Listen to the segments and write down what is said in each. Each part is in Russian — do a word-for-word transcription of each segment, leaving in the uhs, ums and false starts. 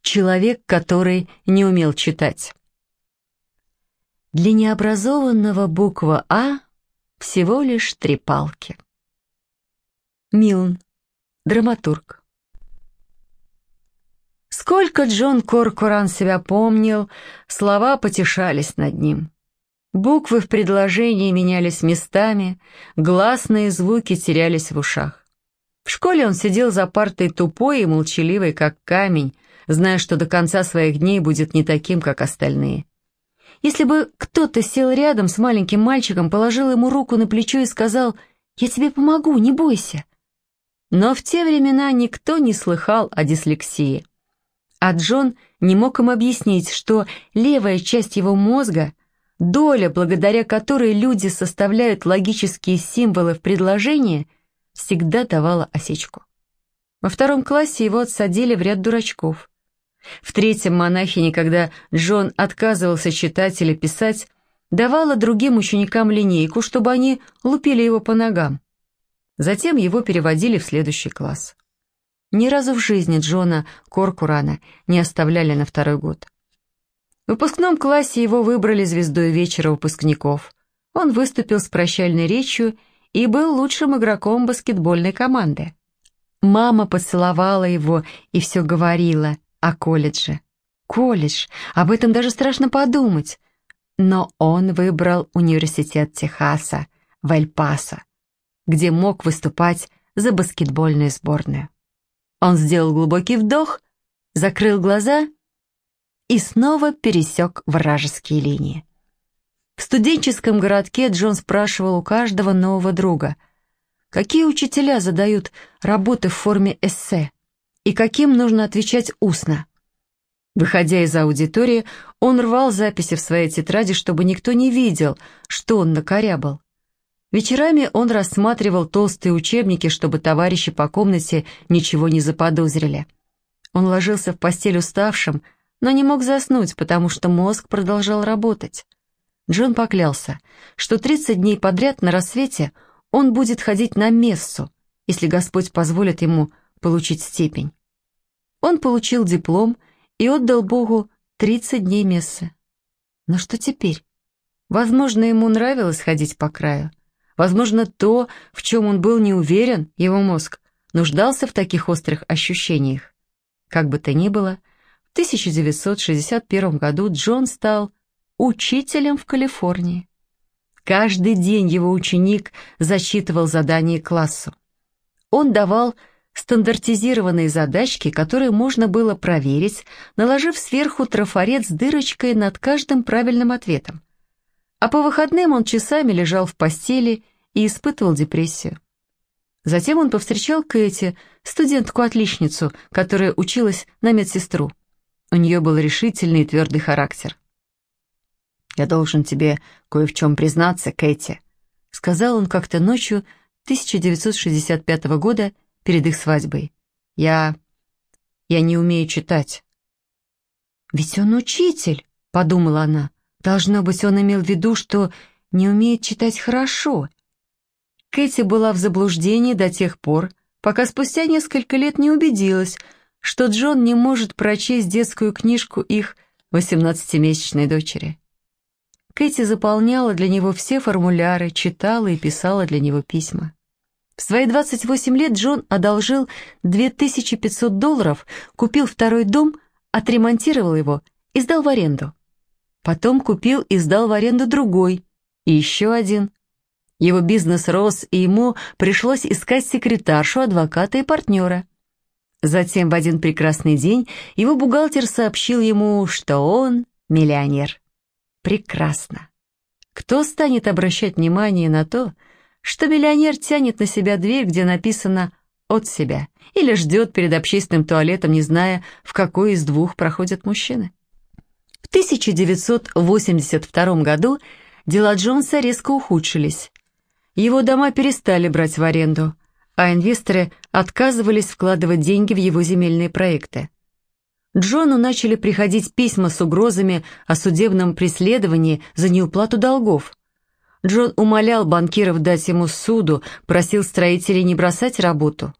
Человек, который не умел читать. Для необразованного буква «А» всего лишь три палки. Милн, драматург. Сколько Джон Коркоран себя помнил, слова потешались над ним. Буквы в предложении менялись местами, гласные звуки терялись в ушах. В школе он сидел за партой тупой и молчаливый, как камень, зная, что до конца своих дней будет не таким, как остальные. Если бы кто-то сел рядом с маленьким мальчиком, положил ему руку на плечо и сказал: «Я тебе помогу, не бойся». Но в те времена никто не слыхал о дислексии. А Джон не мог им объяснить, что левая часть его мозга, доля, благодаря которой люди составляют логические символы в предложении, всегда давала осечку. Во втором классе его отсадили в ряд дурачков. В третьем монахиня, когда Джон отказывался читать или писать, давала другим ученикам линейку, чтобы они лупили его по ногам. Затем его переводили в следующий класс. Ни разу в жизни Джона Коркорана не оставляли на второй год. В выпускном классе его выбрали звездой вечера выпускников. Он выступил с прощальной речью и был лучшим игроком баскетбольной команды. Мама поцеловала его и все говорила о колледже. Колледж, об этом даже страшно подумать. Но он выбрал университет Техаса в Эль-Пасо, где мог выступать за баскетбольную сборную. Он сделал глубокий вдох, закрыл глаза и снова пересек вражеские линии. В студенческом городке Джон спрашивал у каждого нового друга, какие учителя задают работы в форме эссе и каким нужно отвечать устно. Выходя из аудитории, он рвал записи в своей тетради, чтобы никто не видел, что он накорябал. Вечерами он рассматривал толстые учебники, чтобы товарищи по комнате ничего не заподозрили. Он ложился в постель уставшим, но не мог заснуть, потому что мозг продолжал работать. Джон поклялся, что тридцать дней подряд на рассвете он будет ходить на мессу, если Господь позволит ему получить степень. Он получил диплом и отдал Богу тридцать дней мессы. Но что теперь? Возможно, ему нравилось ходить по краю. Возможно, то, в чем он был не уверен, его мозг, нуждался в таких острых ощущениях. Как бы то ни было, в тысяча девятьсот шестьдесят первом году Джон стал учителем в Калифорнии. Каждый день его ученик зачитывал задание классу. Он давал стандартизированные задачки, которые можно было проверить, наложив сверху трафарет с дырочкой над каждым правильным ответом. А по выходным он часами лежал в постели и испытывал депрессию. Затем он повстречал Кэти, студентку-отличницу, которая училась на медсестру. У нее был решительный и твердый характер. «Я должен тебе кое в чем признаться, Кэти», — сказал он как-то ночью тысяча девятьсот шестьдесят пятого года перед их свадьбой. «Я... я не умею читать». «Ведь он учитель», — подумала она. «Должно быть, он имел в виду, что не умеет читать хорошо». Кэти была в заблуждении до тех пор, пока спустя несколько лет не убедилась, что Джон не может прочесть детскую книжку их восемнадцатимесячной дочери. Кэти заполняла для него все формуляры, читала и писала для него письма. В свои двадцать восемь лет Джон одолжил две тысячи пятьсот долларов, купил второй дом, отремонтировал его и сдал в аренду. Потом купил и сдал в аренду другой, и еще один. Его бизнес рос, и ему пришлось искать секретаршу, адвоката и партнера. Затем в один прекрасный день его бухгалтер сообщил ему, что он миллионер. Прекрасно. Кто станет обращать внимание на то, что миллионер тянет на себя дверь, где написано «от себя», или ждет перед общественным туалетом, не зная, в какой из двух проходят мужчины? В тысяча девятьсот восемьдесят втором году дела Джонса резко ухудшились. Его дома перестали брать в аренду, а инвесторы отказывались вкладывать деньги в его земельные проекты. Джону начали приходить письма с угрозами о судебном преследовании за неуплату долгов. Джон умолял банкиров дать ему суду, просил строителей не бросать работу.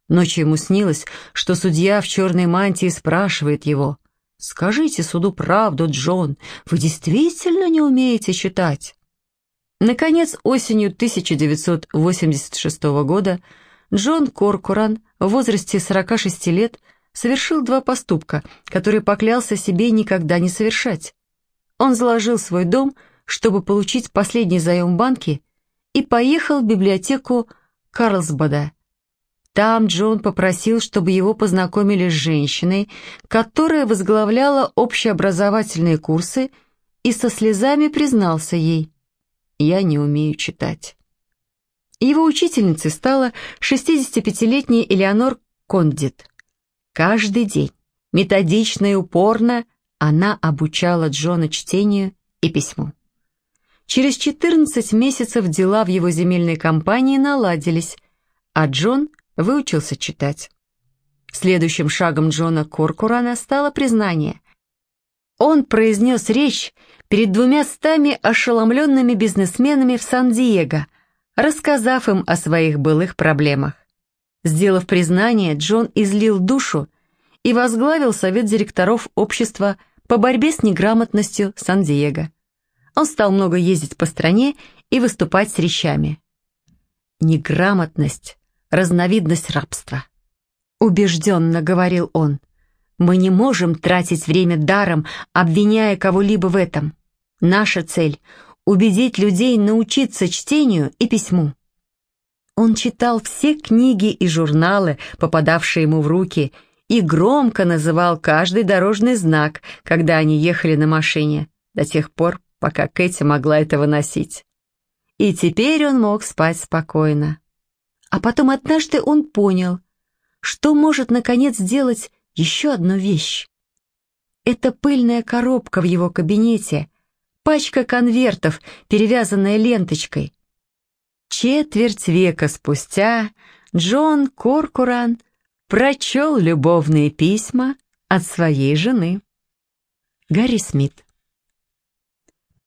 Ночью ему снилось, что судья в черной мантии спрашивает его: «Скажите суду правду, Джон, вы действительно не умеете читать?» Наконец, осенью тысяча девятьсот восемьдесят шестого года Джон Коркоран в возрасте сорока шести лет совершил два поступка, которые поклялся себе никогда не совершать. Он заложил свой дом, чтобы получить последний заем в банке, и поехал в библиотеку Карлсбада. Там Джон попросил, чтобы его познакомили с женщиной, которая возглавляла общеобразовательные курсы, и со слезами признался ей: «Я не умею читать». Его учительницей стала шестидесятипятилетняя Элеонор Кондит. Каждый день, методично и упорно, она обучала Джона чтению и письму. Через четырнадцать месяцев дела в его земельной компании наладились, а Джон выучился читать. Следующим шагом Джона Коркорана стало признание. Он произнес речь перед двумя стами ошеломленными бизнесменами в Сан-Диего, рассказав им о своих былых проблемах. Сделав признание, Джон излил душу и возглавил совет директоров общества по борьбе с неграмотностью Сан-Диего. Он стал много ездить по стране и выступать с речами. «Неграмотность — разновидность рабства», — убежденно говорил он. «Мы не можем тратить время даром, обвиняя кого-либо в этом. Наша цель — убедить людей научиться чтению и письму». Он читал все книги и журналы, попадавшие ему в руки, и громко называл каждый дорожный знак, когда они ехали на машине, до тех пор, пока Кэти могла это выносить. И теперь он мог спать спокойно. А потом однажды он понял, что может, наконец, сделать еще одну вещь. Это пыльная коробка в его кабинете, пачка конвертов, перевязанная ленточкой. Четверть века спустя Джон Коркоран прочел любовные письма от своей жены. Гарри Смит.